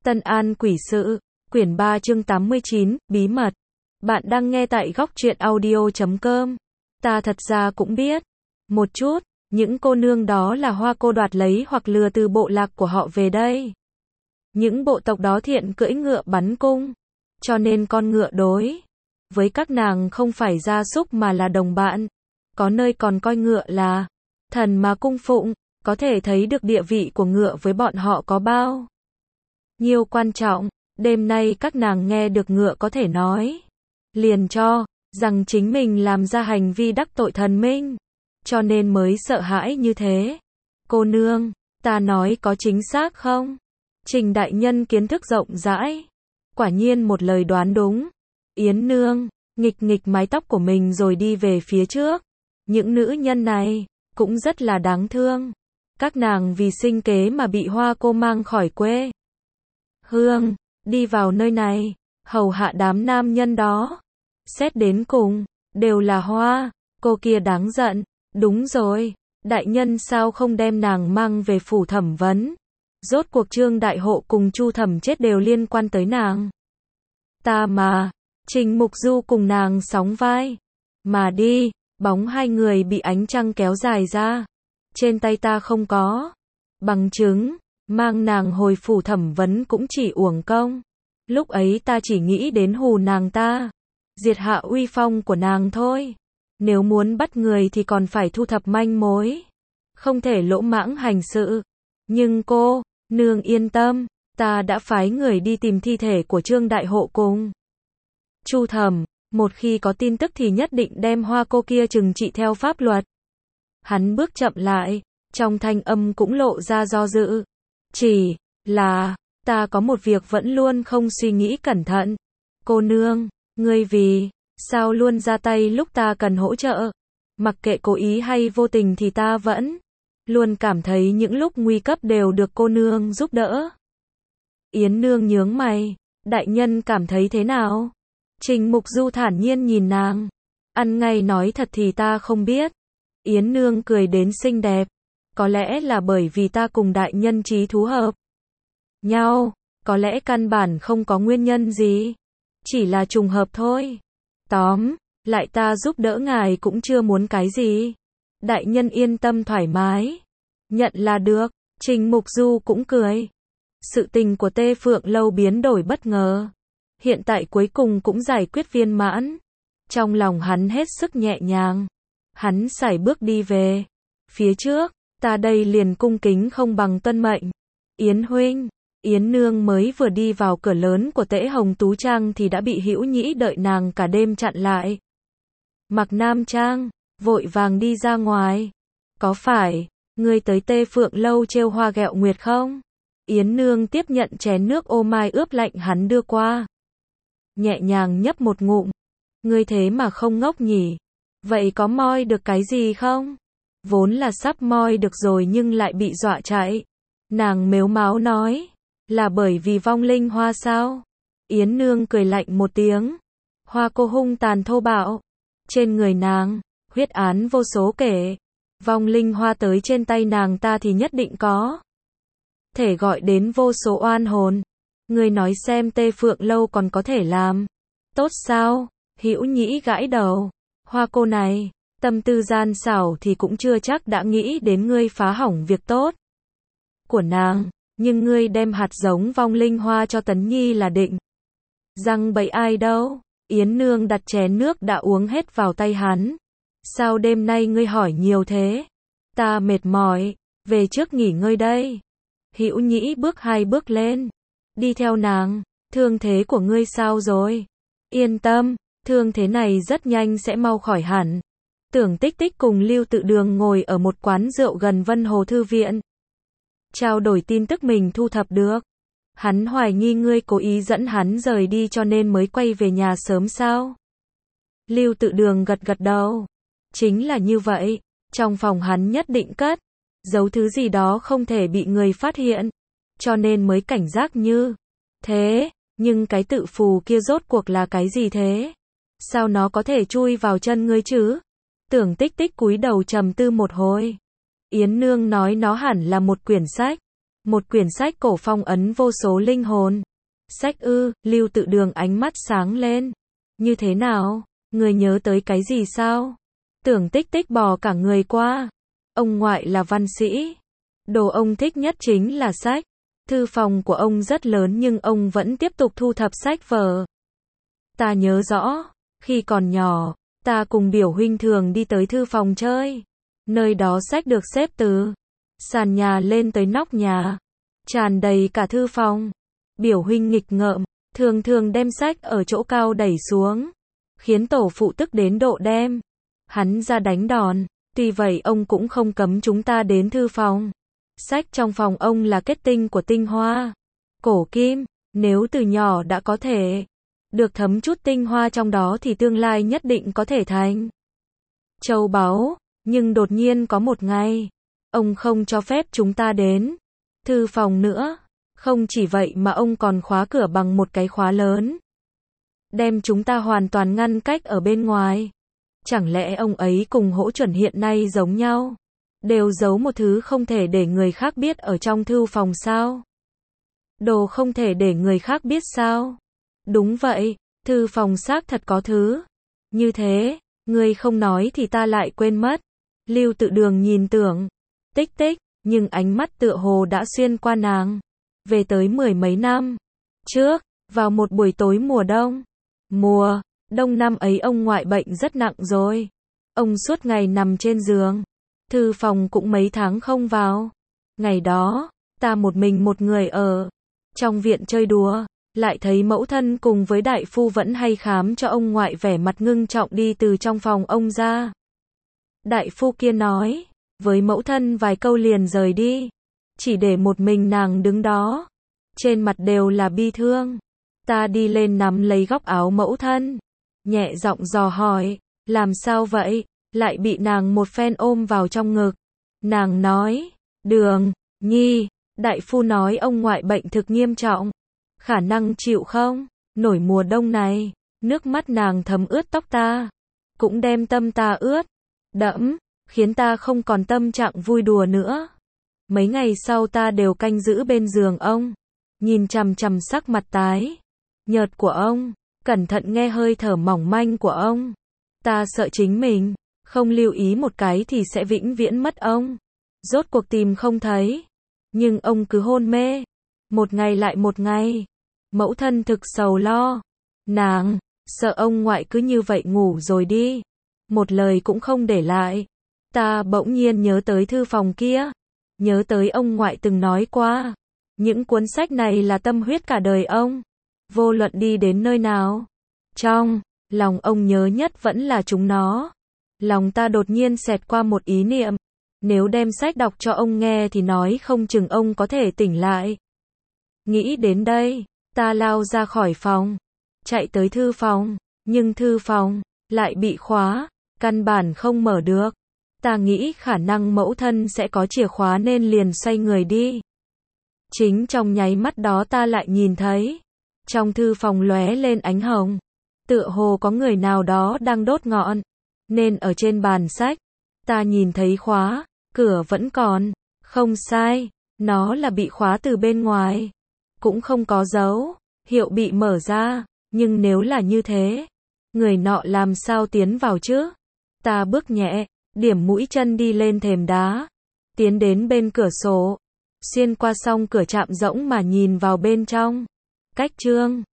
Tân An Quỷ Sự, quyển 3 chương 89, bí mật. Bạn đang nghe tại góc truyện audio.com. Ta thật ra cũng biết một chút, những cô nương đó là hoa cô đoạt lấy hoặc lừa từ bộ lạc của họ về đây. Những bộ tộc đó thiện cưỡi ngựa bắn cung, cho nên con ngựa đối với các nàng không phải gia súc mà là đồng bạn. Có nơi còn coi ngựa là thần mà cung phụng, có thể thấy được địa vị của ngựa với bọn họ có bao nhiêu quan trọng. Đêm nay các nàng nghe được ngựa có thể nói liền cho rằng chính mình làm ra hành vi đắc tội thần minh, cho nên mới sợ hãi như thế. Cô nương, ta nói có chính xác không? Trình đại nhân kiến thức rộng rãi, quả nhiên một lời đoán đúng. Yến nương nghịch nghịch mái tóc của mình rồi đi về phía trước. Những nữ nhân này cũng rất là đáng thương. Các nàng vì sinh kế mà bị hoa cô mang khỏi quê hương, đi vào nơi này, hầu hạ đám nam nhân đó. Xét đến cùng, đều là hoa cô kia đáng giận. Đúng rồi, đại nhân sao không đem nàng mang về phủ thẩm vấn? Rốt cuộc Trương đại hộ cùng Chu thẩm chết đều liên quan tới nàng. Ta mà, Trình Mục Du cùng nàng sóng vai mà đi. Bóng hai người bị ánh trăng kéo dài ra. Trên tay ta không có bằng chứng, mang nàng hồi phủ thẩm vấn cũng chỉ uổng công. Lúc ấy ta chỉ nghĩ đến hù nàng ta, diệt hạ uy phong của nàng thôi. Nếu muốn bắt người thì còn phải thu thập manh mối, không thể lỗ mãng hành sự. Nhưng cô nương yên tâm, ta đã phái người đi tìm thi thể của Trương đại hộ cùng Chu thẩm, một khi có tin tức thì nhất định đem hoa cô kia trừng trị theo pháp luật. Hắn bước chậm lại, trong thanh âm cũng lộ ra do dự. Chỉ là, ta có một việc vẫn luôn không suy nghĩ cẩn thận. Cô nương, ngươi vì sao luôn ra tay lúc ta cần hỗ trợ? Mặc kệ cố ý hay vô tình thì ta vẫn luôn cảm thấy những lúc nguy cấp đều được cô nương giúp đỡ. Yến nương nhướng mày, đại nhân cảm thấy thế nào? Trình Mục Du thản nhiên nhìn nàng. Ăn ngay nói thật thì ta không biết. Yến nương cười đến xinh đẹp. Có lẽ là bởi vì ta cùng đại nhân chí thú hợp nhau, có lẽ căn bản không có nguyên nhân gì, chỉ là trùng hợp thôi. Tóm lại ta giúp đỡ ngài cũng chưa muốn cái gì. Đại nhân yên tâm thoải mái, nhận là được. Trình Mục Du cũng cười. Sự tình của Tê Phượng Lâu biến đổi bất ngờ, hiện tại cuối cùng cũng giải quyết viên mãn. Trong lòng hắn hết sức nhẹ nhàng. Hắn sải bước đi về phía trước. Ta đây liền cung kính không bằng tuân mệnh. Yến huynh. Yến nương mới vừa đi vào cửa lớn của Tễ Hồng Tú Trang thì đã bị Hữu Nhĩ đợi nàng cả đêm chặn lại. Mặc Nam Trang vội vàng đi ra ngoài. Có phải ngươi tới Tê Phượng Lâu trêu hoa ghẹo nguyệt không? Yến nương tiếp nhận chén nước ô mai ướp lạnh hắn đưa qua, nhẹ nhàng nhấp một ngụm. Ngươi thế mà không ngốc nhỉ? Vậy có moi được cái gì không? Vốn là sắp moi được rồi nhưng lại bị dọa chạy. Nàng mếu máo nói, là bởi vì vong linh hoa sao? Yến nương cười lạnh một tiếng. Hoa cô hung tàn thô bạo, trên người nàng huyết án vô số kể. Vong linh hoa tới trên tay nàng ta thì nhất định có thể gọi đến vô số oan hồn. Ngươi nói xem Tê Phượng Lâu còn có thể làm tốt sao? Hữu Nhĩ gãi đầu. Hoa cô này tâm tư gian xảo thì cũng chưa chắc đã nghĩ đến ngươi phá hỏng việc tốt của nàng. Nhưng ngươi đem hạt giống vong linh hoa cho Tấn Nhi là định răng bẫy ai đâu? Yến nương đặt chén nước đã uống hết vào tay hắn. Sao đêm nay ngươi hỏi nhiều thế? Ta mệt mỏi, về trước nghỉ ngơi đây. Hữu Nhĩ bước 2 bước lên, đi theo nàng. Thương thế của ngươi sao rồi? Yên tâm, thương thế này rất nhanh sẽ mau khỏi hẳn. Tưởng Tích Tích cùng Lưu Tự Đường ngồi ở một quán rượu gần Vân Hồ Thư Viện, trao đổi tin tức mình thu thập được. Hắn hoài nghi ngươi cố ý dẫn hắn rời đi cho nên mới quay về nhà sớm sao? Lưu Tự Đường gật gật đầu. Chính là như vậy, trong phòng hắn nhất định cất giấu thứ gì đó không thể bị người phát hiện, cho nên mới cảnh giác như thế. Nhưng cái tự phù kia rốt cuộc là cái gì thế? Sao nó có thể chui vào chân ngươi chứ? Tưởng Tích Tích cúi đầu trầm tư một hồi. Yến nương nói nó hẳn là một quyển sách. Một quyển sách cổ phong ấn vô số linh hồn. Sách ư? Lưu Tự Đường ánh mắt sáng lên. Như thế nào? Người nhớ tới cái gì sao? Tưởng Tích Tích bò cả người qua. Ông ngoại là văn sĩ. Đồ ông thích nhất chính là sách. Thư phòng của ông rất lớn nhưng ông vẫn tiếp tục thu thập sách vở. Ta nhớ rõ, khi còn nhỏ, ta cùng biểu huynh thường đi tới thư phòng chơi. Nơi đó sách được xếp từ sàn nhà lên tới nóc nhà, tràn đầy cả thư phòng. Biểu huynh nghịch ngợm, thường thường đem sách ở chỗ cao đẩy xuống, khiến tổ phụ tức đến độ đem hắn ra đánh đòn. Tuy vậy ông cũng không cấm chúng ta đến thư phòng. Sách trong phòng ông là kết tinh của tinh hoa cổ kim, nếu từ nhỏ đã có thể được thấm chút tinh hoa trong đó thì tương lai nhất định có thể thành châu báu. Nhưng đột nhiên có một ngày, ông không cho phép chúng ta đến thư phòng nữa. Không chỉ vậy mà ông còn khóa cửa bằng một cái khóa lớn, đem chúng ta hoàn toàn ngăn cách ở bên ngoài. Chẳng lẽ ông ấy cùng Hỗ Chuẩn hiện nay giống nhau, đều giấu một thứ không thể để người khác biết ở trong thư phòng sao? Đồ không thể để người khác biết sao? Đúng vậy, thư phòng xác thật có thứ như thế, ngươi không nói thì ta lại quên mất. Lưu Tự Đường nhìn Tưởng Tích Tích, nhưng ánh mắt tựa hồ đã xuyên qua nàng, về tới 10 mấy năm trước, vào một buổi tối mùa đông. Mùa đông năm ấy ông ngoại bệnh rất nặng rồi. Ông suốt ngày nằm trên giường, thư phòng cũng mấy tháng không vào. Ngày đó, ta một mình một người ở trong viện chơi đùa, lại thấy mẫu thân cùng với đại phu vẫn hay khám cho ông ngoại vẻ mặt ngưng trọng đi từ trong phòng ông ra. Đại phu kia nói với mẫu thân vài câu liền rời đi, chỉ để một mình nàng đứng đó, trên mặt đều là bi thương. Ta đi lên nắm lấy góc áo mẫu thân, nhẹ giọng dò hỏi, làm sao vậy? Lại bị nàng một phen ôm vào trong ngực. Nàng nói, Đường Nhi, đại phu nói ông ngoại bệnh thực nghiêm trọng, khả năng chịu không nổi mùa đông này. Nước mắt nàng thấm ướt tóc ta, cũng đem tâm ta ướt đẫm, khiến ta không còn tâm trạng vui đùa nữa. Mấy ngày sau ta đều canh giữ bên giường ông, nhìn chằm chằm sắc mặt tái nhợt của ông, cẩn thận nghe hơi thở mỏng manh của ông. Ta sợ chính mình không lưu ý một cái thì sẽ vĩnh viễn mất ông. Rốt cuộc tìm không thấy, nhưng ông cứ hôn mê, một ngày lại một ngày. Mẫu thân thực sầu lo, nàng sợ ông ngoại cứ như vậy ngủ rồi đi, một lời cũng không để lại. Ta bỗng nhiên nhớ tới thư phòng kia, nhớ tới ông ngoại từng nói qua, những cuốn sách này là tâm huyết cả đời ông. Vô luận đi đến nơi nào, trong lòng ông nhớ nhất vẫn là chúng nó. Lòng ta đột nhiên xẹt qua một ý niệm, nếu đem sách đọc cho ông nghe thì nói không chừng ông có thể tỉnh lại. Nghĩ đến đây, ta lao ra khỏi phòng, chạy tới thư phòng, nhưng thư phòng lại bị khóa, căn bản không mở được. Ta nghĩ khả năng mẫu thân sẽ có chìa khóa nên liền xoay người đi. Chính trong nháy mắt đó ta lại nhìn thấy, trong thư phòng lóe lên ánh hồng, tựa hồ có người nào đó đang đốt ngọn, nên ở trên bàn sách, ta nhìn thấy khóa, cửa vẫn còn, không sai, nó là bị khóa từ bên ngoài, cũng không có dấu hiệu bị mở ra, nhưng nếu là như thế, người nọ làm sao tiến vào chứ? Ta bước nhẹ, điểm mũi chân đi lên thềm đá, tiến đến bên cửa sổ, xuyên qua song cửa chạm rỗng mà nhìn vào bên trong. Cách chương